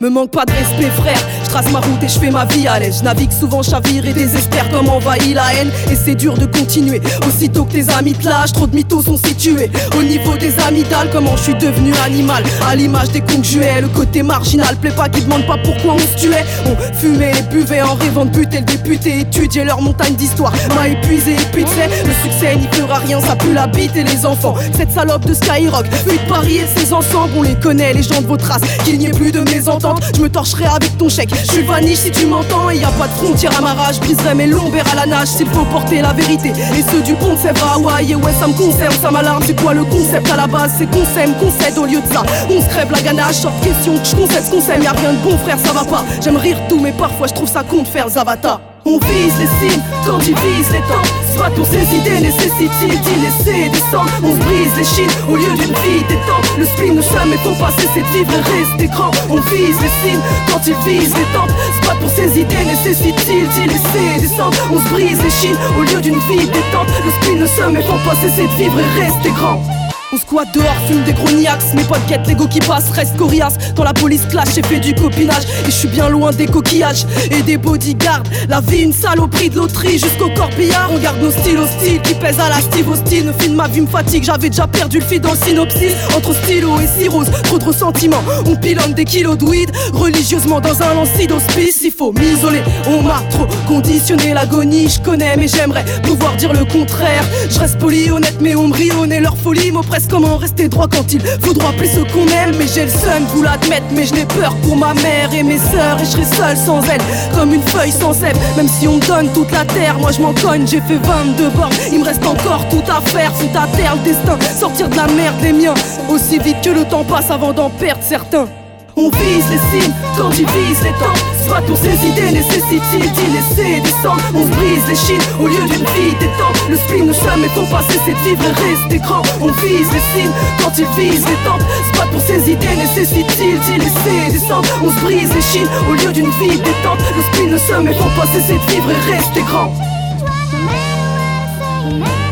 Me manque pas de respect frère, je trace ma route et je fais ma vie à l'aise. Je navigue souvent, chavire et désespère comme envahit la haine. Et c'est dur de continuer, aussitôt que tes amis te lâchent, trop de mythos sont situés. Au niveau des amygdales, comment je suis devenu animal. À l'image des cons que je hais, le côté marginal plaît pas, qui demandent pas pourquoi on se tuait. On fumait et buvait en rêvant de buter le député. Étudier leur montagne d'histoire m'a épuisé et puis tu sais, le succès n'y fera rien, ça pue la bite et les enfants. Cette salope de Skyrock, fuit de Paris et ses ensembles, on les connaît, les gens de vos traces. Qu'il n'y ait plus de mésentente, je me torcherai avec ton chèque. Je suis vaniche si tu m'entends, et y a pas de frontière à ma rage. Briserai mes lombaires à la nage s'il faut porter la vérité. Et ceux du pont de Sèvres à Hawaï, et ouais ça me concerne, ça m'alarme. C'est quoi le concept à la base? C'est qu'on s'aime, qu'on cède au lieu de ça. On se crève la ganache, sorte question que je concède ce qu'on s'aime. Y'a rien de bon frère, ça va pas. J'aime rire tout mais parfois je trouve ça con de faire Zavata. On vise les cimes quand ils visent les temps. Soit pour ces idées nécessite-t-il d'y laisser descendre. On se brise les chines au lieu d'une vie détente. Le spleen nous sommes et faut pas cesser de vivre et rester grand. On vise les cimes quand ils visent les temps. Soit pour ces idées nécessite-t-il d'y laisser descendre. On se brise les chines au lieu d'une vie détente. Le spleen nous sommes et faut pas cesser de vivre et rester grand. On squatte dehors, fume des gros niax. Mes potes guettent l'ego qui passe, reste coriace. Quand la police clash, j'ai fait du copinage. Et je suis bien loin des coquillages et des bodyguards. La vie une saloperie de loterie jusqu'au corbillard. On garde nos styles hostiles qui pèsent à la Steve Austin. Le film ma vie me fatigue, j'avais déjà perdu le fil dans le synopsis. Entre stylo et cirrhose, trop de ressentiments. On pilonne des kilos de weed religieusement dans un lanci d'hospice. Il faut m'isoler, on m'a trop conditionné. L'agonie je connais mais j'aimerais pouvoir dire le contraire. Je reste poli, honnête mais on me rionne et leur folie m'oppresse. Comment rester droit quand il faudra plus ceux qu'on aime. Mais j'ai le seum, vous l'admettre, mais je n'ai peur pour ma mère et mes sœurs. Et je serai seul sans elle, comme une feuille sans sève. Même si on me donne toute la terre, moi je m'en cogne. J'ai fait 22 bornes, il me reste encore tout à faire. Fout à terre le destin, sortir de la merde les miens. Aussi vite que le temps passe avant d'en perdre certains. On vise les cimes quand ils visent les temps. Soit pour ces idées nécessite-t-il d'y laisser descendre. On se brise les chines au lieu d'une vie détente. Le spleen nous sommes et faut pas cesser de vivre et rester grand. On vise les cimes quand ils visent les temps. Soit pour ces idées nécessite-t-il d'y laisser descendre. On se brise les chines au lieu d'une vie détente. Le spleen nous sommes et faut pas cesser de vivre et rester grand.